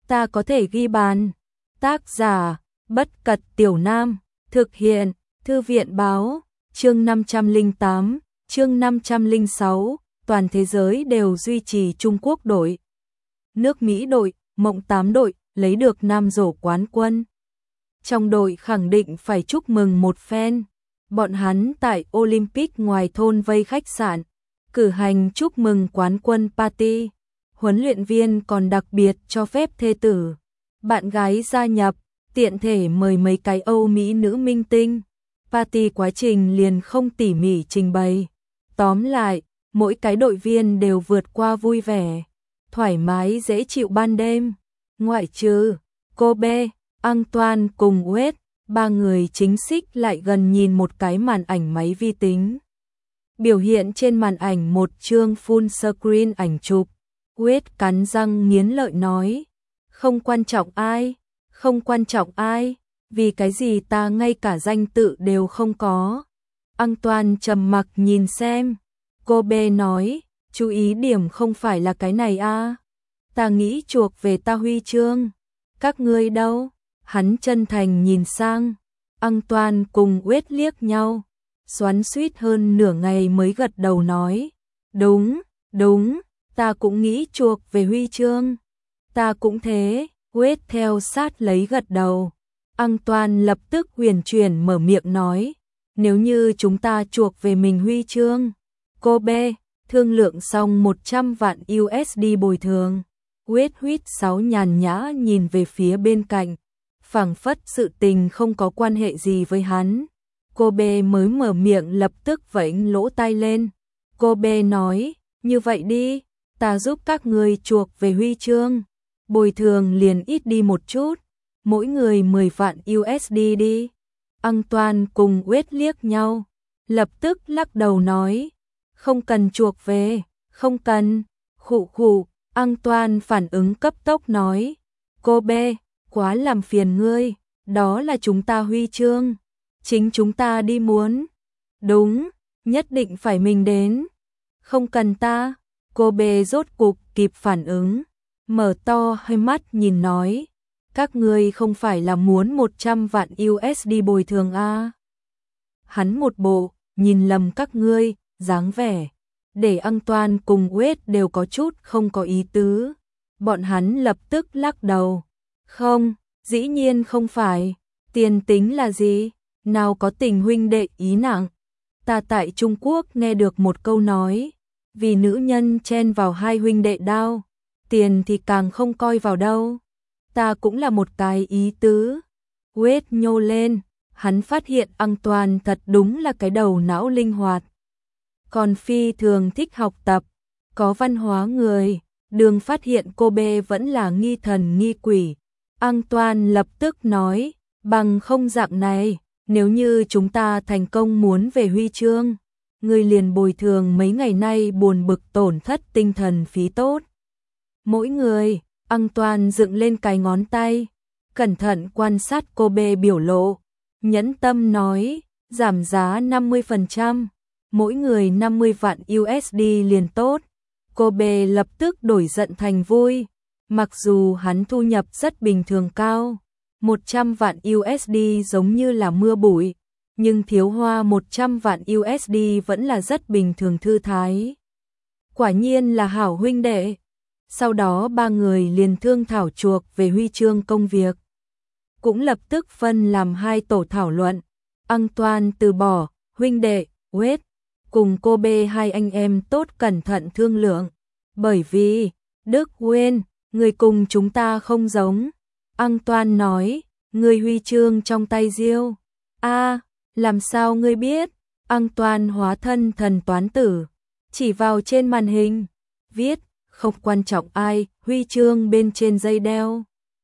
ta có thể ghi bàn. Tác giả, Bất Cật Tiểu Nam, thực hiện, Thư viện báo, chương 508, chương 506, toàn thế giới đều duy trì Trung Quốc đội. Nước Mỹ đội, Mộng 8 đội, lấy được nam rổ quán quân. Trong đội khẳng định phải chúc mừng một phen. Bọn hắn tại Olympic ngoài thôn vây khách sạn, cử hành chúc mừng quán quân party. Huấn luyện viên còn đặc biệt cho phép thê tử, bạn gái gia nhập, tiện thể mời mấy cái Âu Mỹ nữ minh tinh. Party quá trình liền không tỉ mỉ trình bày. Tóm lại, mỗi cái đội viên đều vượt qua vui vẻ, thoải mái dễ chịu ban đêm. Ngoại trừ Kobe, Antoine cùng Wade, ba người chính xích lại gần nhìn một cái màn ảnh máy vi tính. Biểu hiện trên màn ảnh một chương full screen ảnh chụp. Wade cắn răng nghiến lợi nói, không quan trọng ai, không quan trọng ai, vì cái gì ta ngay cả danh tự đều không có. Antoine trầm mặc nhìn xem. Kobe nói, chú ý điểm không phải là cái này à. Ta nghĩ chuộc về ta huy chương. Các ngươi đâu? Hắn chân thành nhìn sang. Antoine cùng Wade liếc nhau, xoắn xuýt hơn nửa ngày mới gật đầu nói, đúng, đúng, ta cũng nghĩ chuộc về huy chương. Ta cũng thế. Wade theo sát lấy gật đầu. Antoine lập tức huyền chuyển mở miệng nói, nếu như chúng ta chuộc về mình huy chương, Kobe, thương lượng xong 100 vạn USD bồi thường. Wade huýt sáo nhàn nhã nhìn về phía bên cạnh, phảng phất sự tình không có quan hệ gì với hắn. Kobe mới mở miệng lập tức vẫy lỗ tai lên. Kobe nói, như vậy đi, ta giúp các ngươi chuộc về huy chương, bồi thường liền ít đi một chút, mỗi người 10 vạn USD đi. Antoine cùng Wade liếc nhau, lập tức lắc đầu nói, không cần chuộc về, không cần. Khụ khụ. Antoine phản ứng cấp tốc nói, Kobe, quá làm phiền ngươi, đó là chúng ta huy chương, chính chúng ta đi muốn. Đúng, nhất định phải mình đến. Không cần ta. Kobe rốt cục kịp phản ứng, mở to hai mắt nhìn nói, các ngươi không phải là muốn 100 vạn USD bồi thường à? Hắn một bộ nhìn lầm các ngươi dáng vẻ, để Antoine cùng Wade đều có chút không có ý tứ. Bọn hắn lập tức lắc đầu, không, dĩ nhiên không phải. Tiền tính là gì? Nào có tình huynh đệ ý nặng. Ta tại Trung Quốc nghe được một câu nói, vì nữ nhân chen vào hai huynh đệ đao, tiền thì càng không coi vào đâu. Ta cũng là một cái ý tứ. Wade nhô lên, hắn phát hiện Antoine thật đúng là cái đầu não linh hoạt, còn phi thường thích học tập, có văn hóa người. Đường phát hiện Kobe vẫn là nghi thần nghi quỷ. Antoine lập tức nói, bằng không dạng này, nếu như chúng ta thành công muốn về huy chương, người liền bồi thường mấy ngày nay buồn bực tổn thất tinh thần phí tốt. Mỗi người. Antoine dựng lên cái ngón tay, cẩn thận quan sát Kobe biểu lộ, nhẫn tâm nói, giảm giá 50%, mỗi người 50 vạn USD liền tốt. Kobe lập tức đổi giận thành vui, mặc dù hắn thu nhập rất bình thường cao, 100 vạn USD giống như là mưa bụi, nhưng thiếu hoa 100 vạn USD vẫn là rất bình thường thư thái. Quả nhiên là hảo huynh đệ. Sau đó ba người liền thương thảo chuộc về huy chương công việc, cũng lập tức phân làm hai tổ thảo luận. Antoine từ bỏ, huynh đệ Wade cùng Kobe hai anh em tốt cẩn thận thương lượng, bởi vì Đức Nguyên, người cùng chúng ta không giống. Antoine nói, người huy chương trong tay Diêu. A, làm sao ngươi biết? Antoine hóa thân thần toán tử, chỉ vào trên màn hình, viết, không quan trọng ai, huy chương bên trên dây đeo.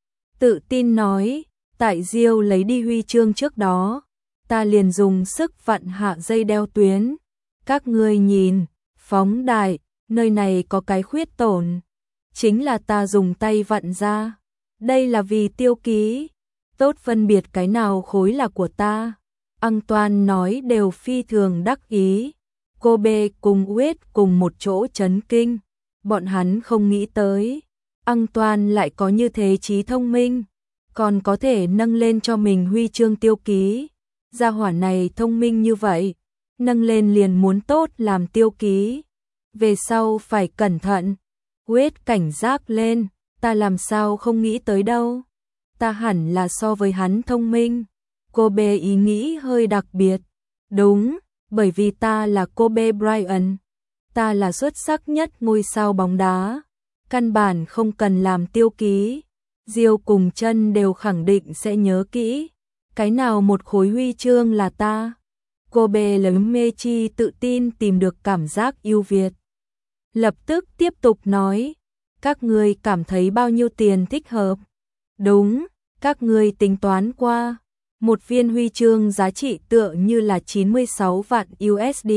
Tự tin nói, tại Diêu lấy đi huy chương trước đó, ta liền dùng sức vặn hạ dây đeo tuyến. Các ngươi nhìn, phóng đại, nơi này có cái khuyết tổn, chính là ta dùng tay vặn ra. Đây là vì tiêu ký, tốt phân biệt cái nào khối là của ta. Antoine nói đều phi thường đắc ý. Kobe cùng Wade cùng một chỗ chấn kinh, bọn hắn không nghĩ tới Antoine lại có như thế trí thông minh, còn có thể nâng lên cho mình huy chương tiêu ký. Gia hỏa này thông minh như vậy, nâng lên liền muốn tốt làm tiêu ký. Về sau phải cẩn thận. Wade cảnh giác lên, ta làm sao không nghĩ tới đâu. Ta hẳn là so với hắn thông minh. Kobe ý nghĩ hơi đặc biệt. Đúng, bởi vì ta là Kobe Bryant. Ta là xuất sắc nhất ngôi sao bóng đá. Căn bản không cần làm tiêu ký. Diêu cùng chân đều khẳng định sẽ nhớ kỹ. Cái nào một khối huy chương là ta. Kobe lấy mê chi tự tin tìm được cảm giác ưu việt. Lập tức tiếp tục nói, các ngươi cảm thấy bao nhiêu tiền thích hợp? Đúng, các ngươi tính toán qua, một viên huy chương giá trị tựa như là 96 vạn USD.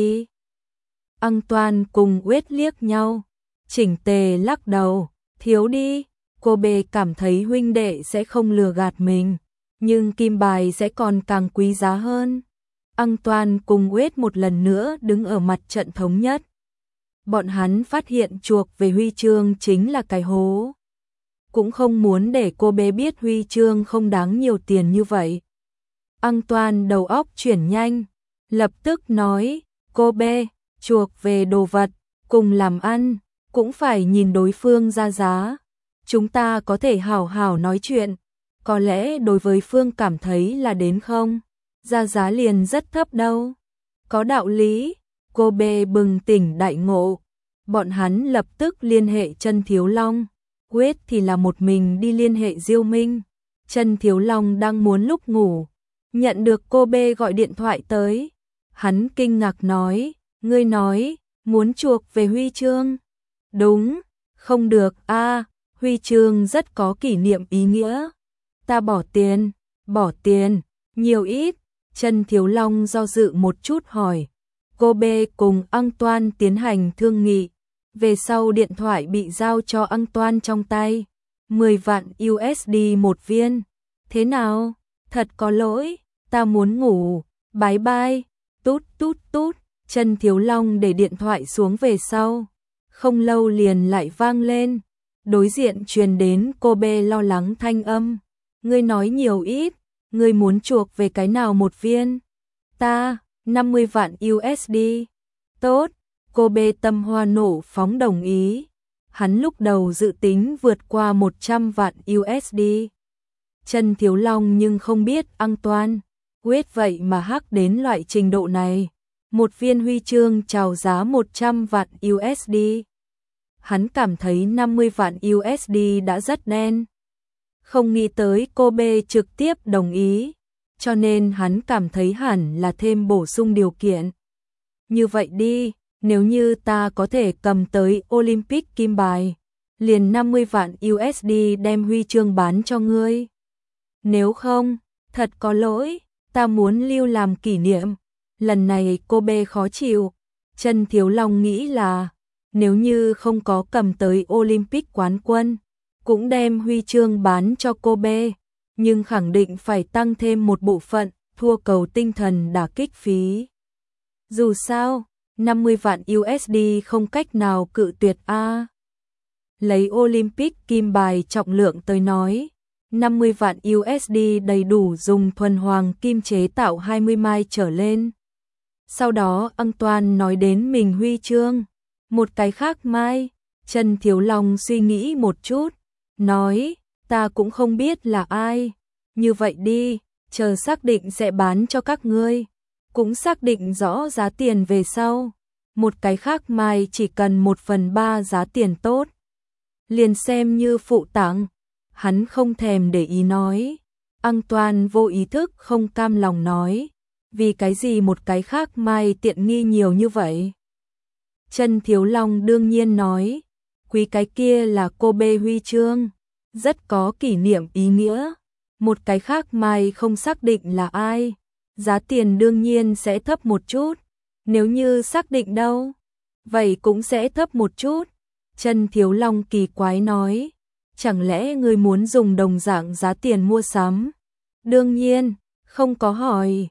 Antoine cùng Wade liếc nhau, chỉnh tề lắc đầu, thiếu đi. Kobe cảm thấy huynh đệ sẽ không lừa gạt mình, nhưng kim bài sẽ còn càng quý giá hơn. Antoine cùng Wade một lần nữa đứng ở mặt trận thống nhất. Bọn hắn phát hiện chuộc về huy chương chính là cái hố. Cũng không muốn để Kobe biết huy chương không đáng nhiều tiền như vậy. Antoine đầu óc chuyển nhanh, lập tức nói, Kobe, chuộc về đồ vật, cùng làm ăn, cũng phải nhìn đối phương ra giá. Chúng ta có thể hảo hảo nói chuyện, có lẽ đối với phương cảm thấy là đến không, ra giá liền rất thấp đâu. Có đạo lý, Kobe bừng tỉnh đại ngộ. Bọn hắn lập tức liên hệ Chân Thiếu Long. Wade thì là một mình đi liên hệ Diêu Minh. Chân Thiếu Long đang muốn lúc ngủ, nhận được Kobe gọi điện thoại tới. Hắn kinh ngạc nói, ngươi nói, muốn chuộc về huy chương. Đúng, không được a, huy chương rất có kỷ niệm ý nghĩa. Ta bỏ tiền, nhiều ít. Chân Thiếu Long do dự một chút hỏi. Kobe cùng Antoine tiến hành thương nghị. Về sau điện thoại bị giao cho Antoine trong tay. 10 vạn USD một viên. Thế nào? Thật có lỗi, ta muốn ngủ. Bye bye. Tút tút tút. Chân Thiếu Long để điện thoại xuống về sau. Không lâu liền lại vang lên. Đối diện truyền đến Kobe lo lắng thanh âm. Ngươi nói nhiều ít. Ngươi muốn chuộc về cái nào một viên? Ta, 50 vạn USD. Tốt, Kobe tâm hoa nổ phóng đồng ý. Hắn lúc đầu dự tính vượt qua 100 vạn USD. Chân Thiếu Long nhưng không biết Antoine, Wade vậy mà hắc đến loại trình độ này. Một viên huy chương chào giá 100 vạn USD. Hắn cảm thấy 50 vạn USD đã rất đen. Không nghĩ tới Kobe trực tiếp đồng ý, cho nên hắn cảm thấy hẳn là thêm bổ sung điều kiện. Như vậy đi, nếu như ta có thể cầm tới Olympic kim bài, liền 50 vạn USD đem huy chương bán cho ngươi. Nếu không, thật có lỗi, ta muốn lưu làm kỷ niệm. Lần này Kobe khó chịu. Chân Thiếu Long nghĩ là, nếu như không có cầm tới Olympic quán quân, cũng đem huy chương bán cho Kobe, nhưng khẳng định phải tăng thêm một bộ phận, thua cầu tinh thần đả kích phí. Dù sao, 50 vạn USD không cách nào cự tuyệt a. Lấy Olympic kim bài trọng lượng tới nói, 50 vạn USD đầy đủ dùng thuần hoàng kim chế tạo 20 mai trở lên. Sau đó Antoine nói đến mình huy chương, một cái khác mai. Chân Thiếu Long suy nghĩ một chút, nói, ta cũng không biết là ai. Như vậy đi, chờ xác định sẽ bán cho các ngươi, cũng xác định rõ giá tiền về sau. Một cái khác mai chỉ cần 1/3 giá tiền tốt, liền xem như phụ tặng. Hắn không thèm để ý nói. Antoine vô ý thức không cam lòng nói, vì cái gì một cái khác mai tiện nghi nhiều như vậy? Chân Thiếu Long đương nhiên nói, quý cái kia là Kobe huy chương, rất có kỷ niệm ý nghĩa. Một cái khác mai không xác định là ai, giá tiền đương nhiên sẽ thấp một chút. Nếu như xác định đâu, vậy cũng sẽ thấp một chút. Chân Thiếu Long kỳ quái nói, chẳng lẽ ngươi muốn dùng đồng dạng giá tiền mua sắm? Đương nhiên, không có hỏi.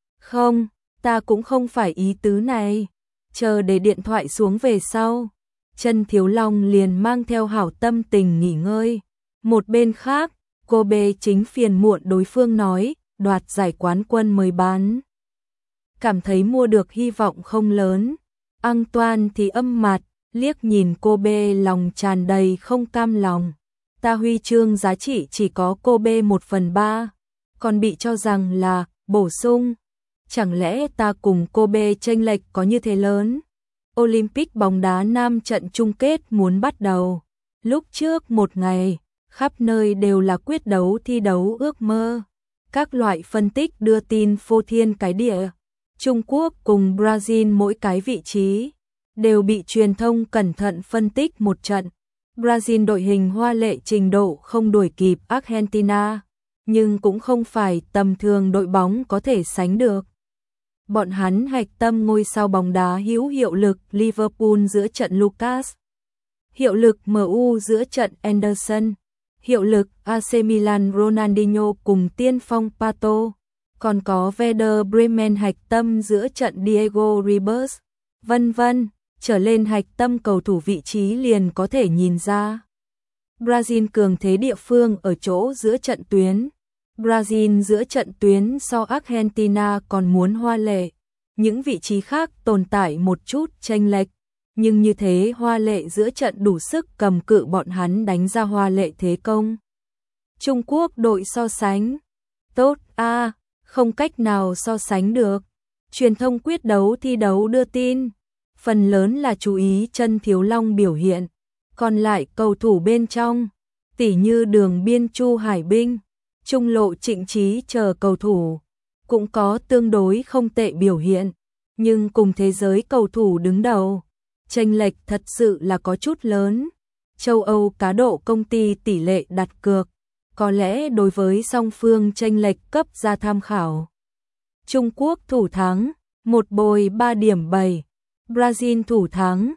Không, ta cũng không phải ý tứ này. Chờ để điện thoại xuống về sau, Chân Thiếu Long liền mang theo hảo tâm tình nghỉ ngơi. Một bên khác, Kobe chính phiền muộn đối phương nói, đoạt giải quán quân mới bán. Cảm thấy mua được hy vọng không lớn. Antoine thì âm mặt, liếc nhìn Kobe lòng tràn đầy không cam lòng. Ta huy chương giá trị chỉ có Kobe 1/3, còn bị cho rằng là bổ sung. Chẳng lẽ ta cùng Kobe chênh lệch có như thế lớn? Olympic bóng đá nam trận chung kết muốn bắt đầu. Lúc trước một ngày, khắp nơi đều là quyết đấu thi đấu ước mơ. Các loại phân tích đưa tin phô thiên cái địa. Trung Quốc cùng Brazil mỗi cái vị trí đều bị truyền thông cẩn thận phân tích một trận. Brazil đội hình hoa lệ trình độ không đuổi kịp Argentina, nhưng cũng không phải tầm thường đội bóng có thể sánh được. Bọn hắn hạch tâm ngôi sao bóng đá hữu hiệu lực Liverpool giữa trận Lucas, hiệu lực MU giữa trận Anderson, hiệu lực AC Milan Ronaldinho cùng tiên phong Pato, còn có Werder Bremen hạch tâm giữa trận Diego Ribas, vân vân. Trở lên hạch tâm cầu thủ vị trí liền có thể nhìn ra. Brazil cường thế địa phương ở chỗ giữa trận tuyến. Brazil giữa trận tuyến so Argentina còn muốn hoa lệ. Những vị trí khác tồn tại một chút chênh lệch, nhưng như thế hoa lệ giữa trận đủ sức cầm cự bọn hắn đánh ra hoa lệ thế công. Trung Quốc đội so sánh tốt không cách nào so sánh được. Truyền thông quyết đấu thi đấu đưa tin, phần lớn là chú ý Chân Thiếu Long biểu hiện, còn lại cầu thủ bên trong, tỉ như Đường Biên Chu Hải Binh, Trung Lộ Trịnh Trí chờ cầu thủ, cũng có tương đối không tệ biểu hiện, nhưng cùng thế giới cầu thủ đứng đầu, chênh lệch thật sự là có chút lớn. Châu Âu cá độ công ty tỷ lệ đặt cược, có lẽ đối với song phương chênh lệch cấp ra tham khảo. Trung Quốc thủ thắng, 1/3.7. Brazil thủ thắng,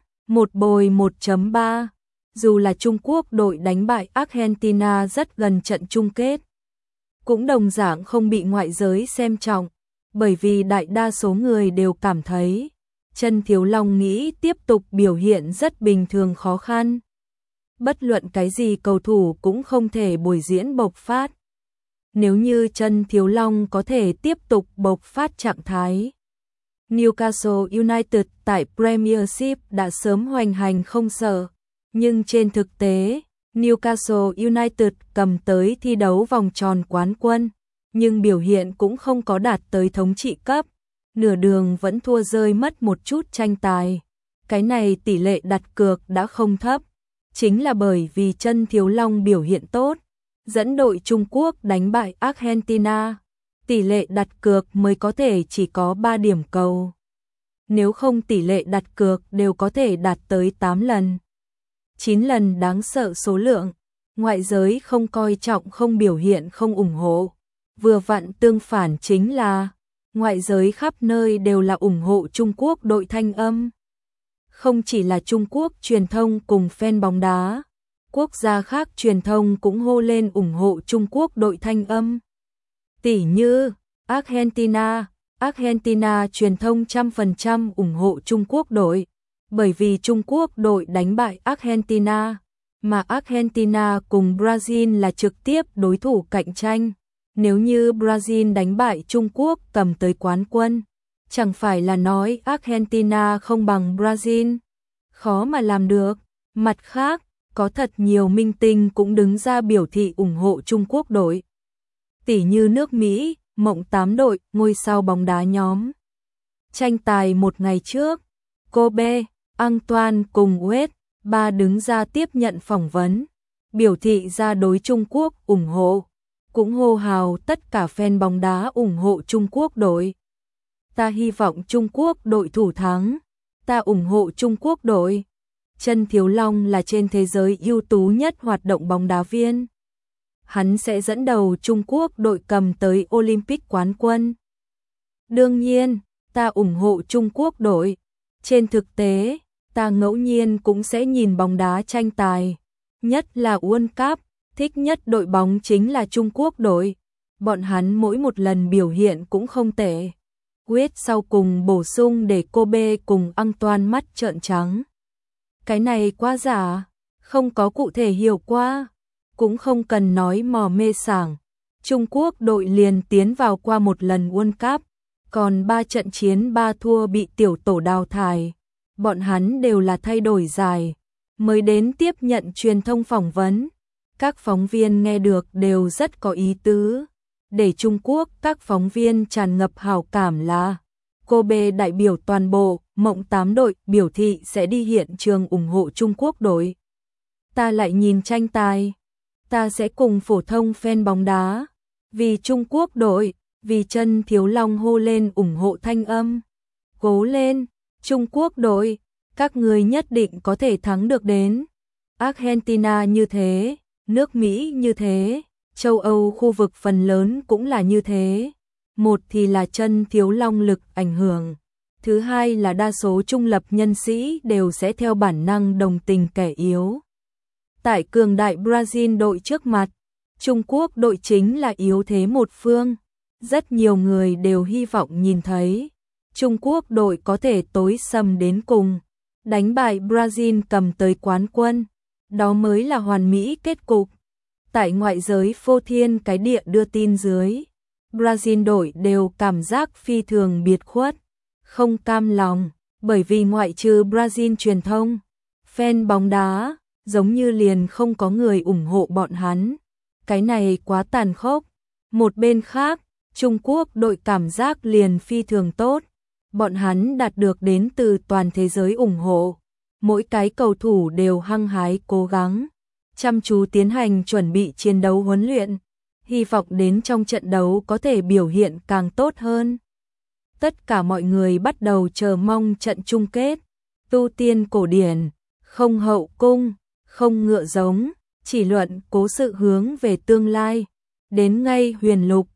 1/1.3. Dù là Trung Quốc đội đánh bại Argentina rất gần trận chung kết, cũng đồng dạng không bị ngoại giới xem trọng, bởi vì đại đa số người đều cảm thấy Chân Thiếu Long nghĩ tiếp tục biểu hiện rất bình thường khó khăn. Bất luận cái gì cầu thủ cũng không thể buổi diễn bộc phát. Nếu như Chân Thiếu Long có thể tiếp tục bộc phát trạng thái, Newcastle United tại Premiership đã sớm hoành hành không sợ, nhưng trên thực tế, Newcastle United cầm tới thi đấu vòng tròn quán quân, nhưng biểu hiện cũng không có đạt tới thống trị cấp, nửa đường vẫn thua rơi mất một chút tranh tài. Cái này tỷ lệ đặt cược đã không thấp, chính là bởi vì Chân Thiếu Long biểu hiện tốt, dẫn đội Trung Quốc đánh bại Argentina. Tỷ lệ đặt cược mới có thể chỉ có 3 điểm cầu. Nếu không tỷ lệ đặt cược đều có thể đạt tới 8 lần. 9 lần đáng sợ số lượng. Ngoại giới không coi trọng không biểu hiện không ủng hộ. Vừa vặn tương phản chính là ngoại giới khắp nơi đều là ủng hộ Trung Quốc đội thanh âm. Không chỉ là Trung Quốc truyền thông cùng fan bóng đá, quốc gia khác truyền thông cũng hô lên ủng hộ Trung Quốc đội thanh âm. Tỉ như Argentina truyền thông 100% ủng hộ Trung Quốc đội, bởi vì Trung Quốc đội đánh bại Argentina, mà Argentina cùng Brazil là trực tiếp đối thủ cạnh tranh. Nếu như Brazil đánh bại Trung Quốc cầm tới quán quân, chẳng phải là nói Argentina không bằng Brazil, khó mà làm được. Mặt khác, có thật nhiều minh tinh cũng đứng ra biểu thị ủng hộ Trung Quốc đội. Tỉ như nước Mỹ, Mộng 8 đội, ngôi sao bóng đá nhóm. Tranh tài một ngày trước, Kobe, Antoine cùng Wade, ba đứng ra tiếp nhận phỏng vấn, biểu thị ra đối Trung Quốc ủng hộ, cũng hô hào tất cả fan bóng đá ủng hộ Trung Quốc đội. Ta hy vọng Trung Quốc đội thủ thắng, ta ủng hộ Trung Quốc đội. Chân Thiếu Long là trên thế giới ưu tú nhất hoạt động bóng đá viên. Hắn sẽ dẫn đầu Trung Quốc đội cầm tới Olympic quán quân. Đương nhiên, ta ủng hộ Trung Quốc đội. Trên thực tế, ta ngẫu nhiên cũng sẽ nhìn bóng đá tranh tài. Nhất là World Cup, thích nhất đội bóng chính là Trung Quốc đội. Bọn hắn mỗi một lần biểu hiện cũng không tệ. Quyết sau cùng bổ sung để Kobe cùng Antoine mắt trợn trắng. Cái này quá giả, không có cụ thể hiểu qua, cũng không cần nói mò mê sảng. Trung Quốc đội liền tiến vào qua một lần World Cup, còn 3 trận chiến 3 thua bị tiểu tổ đào thải. Bọn hắn đều là thay đổi dài, mới đến tiếp nhận truyền thông phỏng vấn. Các phóng viên nghe được đều rất có ý tứ. Để Trung Quốc các phóng viên tràn ngập hảo cảm là Kobe đại biểu toàn bộ Mộng 8 đội biểu thị sẽ đi hiện trường ủng hộ Trung Quốc đội. Ta lại nhìn tranh tài, ta sẽ cùng phổ thông fan bóng đá, vì Trung Quốc đội, vì Chân Thiếu Long hô lên ủng hộ thanh âm. Cố lên, Trung Quốc đội, các người nhất định có thể thắng được đến. Argentina như thế, nước Mỹ như thế, châu Âu khu vực phần lớn cũng là như thế. Một thì là Chân Thiếu Long lực ảnh hưởng, thứ hai là đa số trung lập nhân sĩ đều sẽ theo bản năng đồng tình kẻ yếu. Tại cường đại Brazil đội trước mặt, Trung Quốc đội chính là yếu thế một phương. Rất nhiều người đều hy vọng nhìn thấy Trung Quốc đội có thể tối sầm đến cùng, đánh bại Brazil cầm tới quán quân. Đó mới là hoàn mỹ kết cục. Tại ngoại giới phô thiên cái địa đưa tin dưới, Brazil đội đều cảm giác phi thường biệt khuất, không cam lòng, bởi vì ngoại trừ Brazil truyền thông, fan bóng đá, giống như liền không có người ủng hộ bọn hắn. Cái này quá tàn khốc. Một bên khác, Trung Quốc đội cảm giác liền phi thường tốt. Bọn hắn đạt được đến từ toàn thế giới ủng hộ. Mỗi cái cầu thủ đều hăng hái cố gắng, chăm chú tiến hành chuẩn bị chiến đấu huấn luyện, hy vọng đến trong trận đấu có thể biểu hiện càng tốt hơn. Tất cả mọi người bắt đầu chờ mong trận chung kết. Tu tiên cổ điển, không hậu cung, không ngựa giống, chỉ luận cố sự hướng về tương lai. Đến ngay huyền lục,